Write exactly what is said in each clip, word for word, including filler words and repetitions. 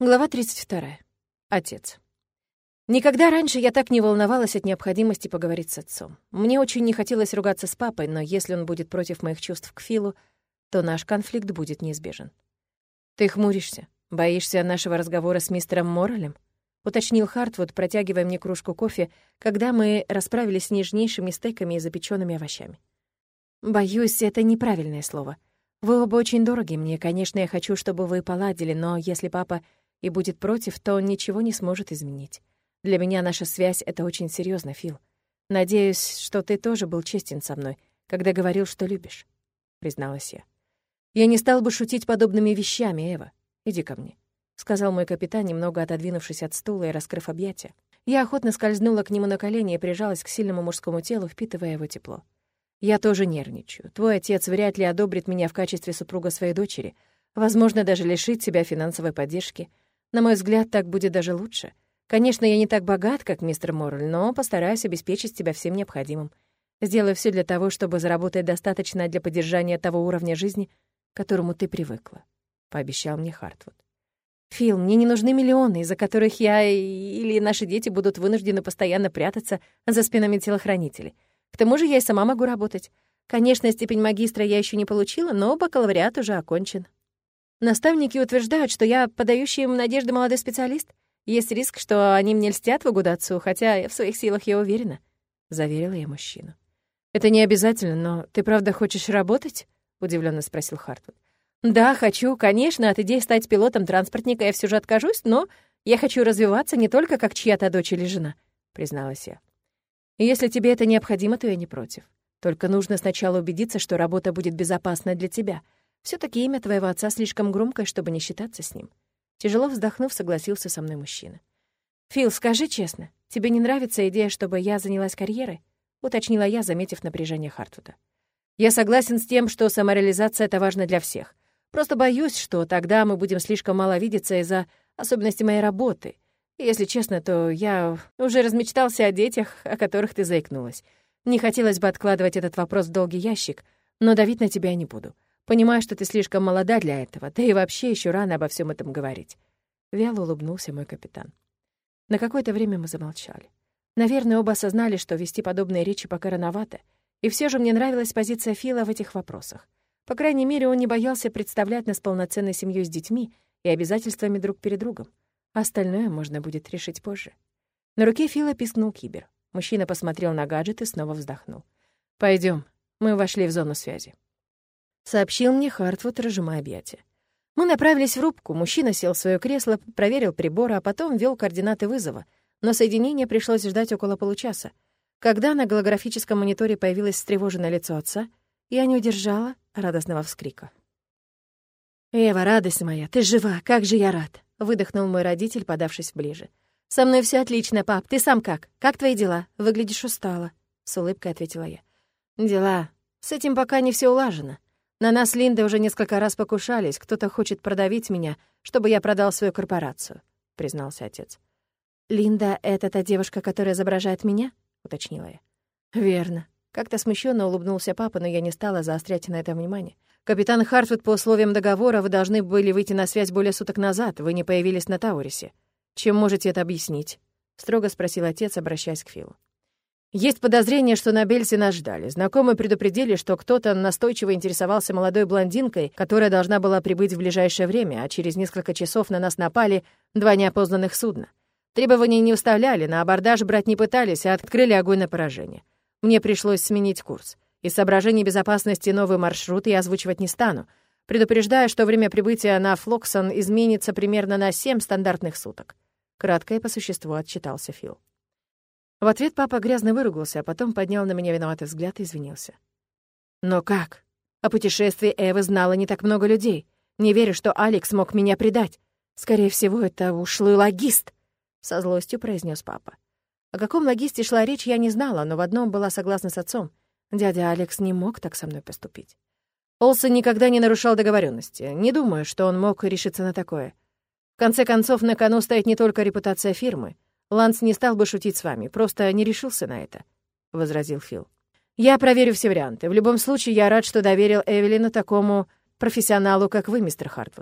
Глава тридцать вторая. Отец. Никогда раньше я так не волновалась от необходимости поговорить с отцом. Мне очень не хотелось ругаться с папой, но если он будет против моих чувств к Филу, то наш конфликт будет неизбежен. «Ты хмуришься? Боишься нашего разговора с мистером Моррелем?» — уточнил Хартвуд, протягивая мне кружку кофе, когда мы расправились с нежнейшими стейками и запеченными овощами. «Боюсь, это неправильное слово. Вы оба очень дороги мне. Конечно, я хочу, чтобы вы поладили, но если папа и будет против, то он ничего не сможет изменить. Для меня наша связь — это очень серьезно, Фил. Надеюсь, что ты тоже был честен со мной, когда говорил, что любишь», — призналась я. «Я не стал бы шутить подобными вещами, Эва. Иди ко мне», — сказал мой капитан, немного отодвинувшись от стула и раскрыв объятия. Я охотно скользнула к нему на колени и прижалась к сильному мужскому телу, впитывая его тепло. «Я тоже нервничаю. Твой отец вряд ли одобрит меня в качестве супруга своей дочери. Возможно, даже лишит себя финансовой поддержки. На мой взгляд, так будет даже лучше. Конечно, я не так богат, как мистер Моррель, но постараюсь обеспечить тебя всем необходимым. Сделаю все для того, чтобы заработать достаточно для поддержания того уровня жизни, к которому ты привыкла», — пообещал мне Хартвуд. «Фил, мне не нужны миллионы, из-за которых я или наши дети будут вынуждены постоянно прятаться за спинами телохранителей. К тому же я и сама могу работать. Конечно, степень магистра я еще не получила, но бакалавриат уже окончен. Наставники утверждают, что я подающий им надежды молодой специалист. Есть риск, что они мне льстят в угоду отцу, хотя в своих силах я уверена», — заверила я мужчину. «Это не обязательно, но ты правда хочешь работать?» — удивленно спросил Хартвуд. «Да, хочу. Конечно, от идеи стать пилотом транспортника я все же откажусь, но я хочу развиваться не только как чья-то дочь или жена», — призналась я. «И если тебе это необходимо, то я не против. Только нужно сначала убедиться, что работа будет безопасна для тебя. все таки имя твоего отца слишком громкое, чтобы не считаться с ним». Тяжело вздохнув, согласился со мной мужчина. «Фил, скажи честно, тебе не нравится идея, чтобы я занялась карьерой?» — уточнила я, заметив напряжение Хартвуда. «Я согласен с тем, что самореализация — это важно для всех. Просто боюсь, что тогда мы будем слишком мало видеться из-за особенностей моей работы. И, если честно, то я уже размечтался о детях, о которых ты заикнулась. Не хотелось бы откладывать этот вопрос в долгий ящик, но давить на тебя не буду. Понимаю, что ты слишком молода для этого, да и вообще еще рано обо всем этом говорить». Вяло улыбнулся мой капитан. На какое-то время мы замолчали. Наверное, оба осознали, что вести подобные речи пока рановато, и все же мне нравилась позиция Фила в этих вопросах. По крайней мере, он не боялся представлять нас полноценной семьей с детьми и обязательствами друг перед другом. Остальное можно будет решить позже. На руке Фила пискнул кибер. Мужчина посмотрел на гаджет и снова вздохнул. «Пойдем, мы вошли в зону связи», — сообщил мне Хартвуд, разжимая объятия. Мы направились в рубку, мужчина сел в свое кресло, проверил приборы, а потом ввел координаты вызова, но соединение пришлось ждать около получаса. Когда на голографическом мониторе появилось встревоженное лицо отца, я не удержала радостного вскрика. «Эва, радость моя, ты жива, как же я рад!» — выдохнул мой родитель, подавшись ближе. «Со мной все отлично, пап, ты сам как? Как твои дела? Выглядишь устала», — с улыбкой ответила я. «Дела. С этим пока не все улажено. На нас с Линдой уже несколько раз покушались, кто-то хочет продавить меня, чтобы я продал свою корпорацию», — признался отец. «Линда — это та девушка, которая изображает меня?» — уточнила я. «Верно». Как-то смущенно улыбнулся папа, но я не стала заострять на этом внимание. «Капитан Хартвуд, по условиям договора вы должны были выйти на связь более суток назад, вы не появились на Таурисе. Чем можете это объяснить?» — строго спросил отец, обращаясь к Филу. «Есть подозрение, что на Бельсе нас ждали. Знакомые предупредили, что кто-то настойчиво интересовался молодой блондинкой, которая должна была прибыть в ближайшее время, а через несколько часов на нас напали два неопознанных судна. Требований не уставляли, на абордаж брать не пытались, а открыли огонь на поражение. Мне пришлось сменить курс. Из соображений безопасности новый маршрут я озвучивать не стану. Предупреждаю, что время прибытия на Флоксон изменится примерно на семь стандартных суток». Кратко и по существу отчитался Фил. В ответ папа грязно выругался, а потом поднял на меня виноватый взгляд и извинился. «Но как? О путешествии Эвы знало не так много людей. Не верю, что Алекс мог меня предать. Скорее всего, это ушлый логист», — со злостью произнес папа. О каком логисте шла речь, я не знала, но в одном была согласна с отцом. Дядя Алекс не мог так со мной поступить. Олсен никогда не нарушал договоренности. Не думаю, что он мог решиться на такое. В конце концов, на кону стоит не только репутация фирмы. Ланс не стал бы шутить с вами, просто не решился на это», — возразил Фил. «Я проверю все варианты. В любом случае, я рад, что доверил Эвелину такому профессионалу, как вы, мистер Хартвуд.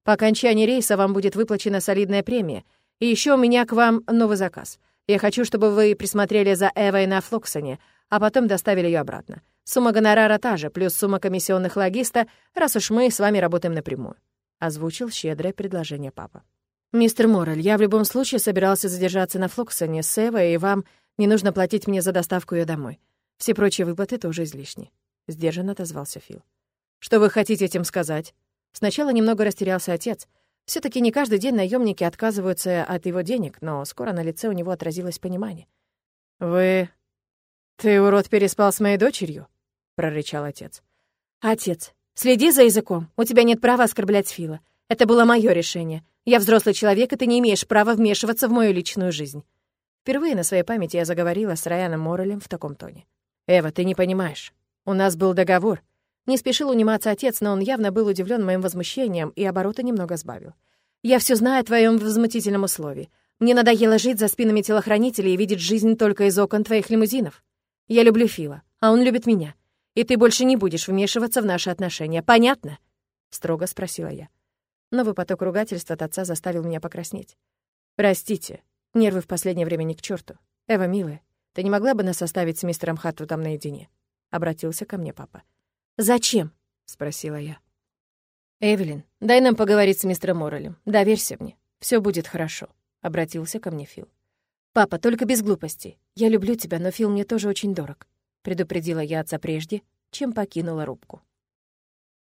По окончании рейса вам будет выплачена солидная премия. И еще у меня к вам новый заказ. Я хочу, чтобы вы присмотрели за Эвой на Флоксоне, а потом доставили ее обратно. Сумма гонорара та же, плюс сумма комиссионных логиста, раз уж мы с вами работаем напрямую», — озвучил щедрое предложение папа. «Мистер Моррель, я в любом случае собирался задержаться на Флоксоне с Эвой, и вам не нужно платить мне за доставку ее домой. Все прочие выплаты тоже излишни», — сдержанно отозвался Фил. «Что вы хотите этим сказать?» Сначала немного растерялся отец. все таки не каждый день наемники отказываются от его денег, но скоро на лице у него отразилось понимание. «Вы... ты, урод, переспал с моей дочерью?» — прорычал отец. «Отец, следи за языком. У тебя нет права оскорблять Фила. Это было мое решение. Я взрослый человек, и ты не имеешь права вмешиваться в мою личную жизнь». Впервые на своей памяти я заговорила с Райаном Моррелем в таком тоне. «Эва, ты не понимаешь. У нас был договор». Не спешил униматься отец, но он явно был удивлен моим возмущением и обороты немного сбавил. «Я все знаю о твоем возмутительном условии. Мне надоело жить за спинами телохранителей и видеть жизнь только из окон твоих лимузинов. Я люблю Фила, а он любит меня. И ты больше не будешь вмешиваться в наши отношения. Понятно?» — строго спросила я. Новый поток ругательств от отца заставил меня покраснеть. «Простите, нервы в последнее время ни к черту. Эва, милая, ты не могла бы нас оставить с мистером Хаттутом наедине?» — обратился ко мне папа. «Зачем?» — спросила я. «Эвелин, дай нам поговорить с мистером Моррелем. Доверься мне. Все будет хорошо», — обратился ко мне Фил. «Папа, только без глупостей. Я люблю тебя, но Фил мне тоже очень дорог», — предупредила я отца прежде, чем покинула рубку.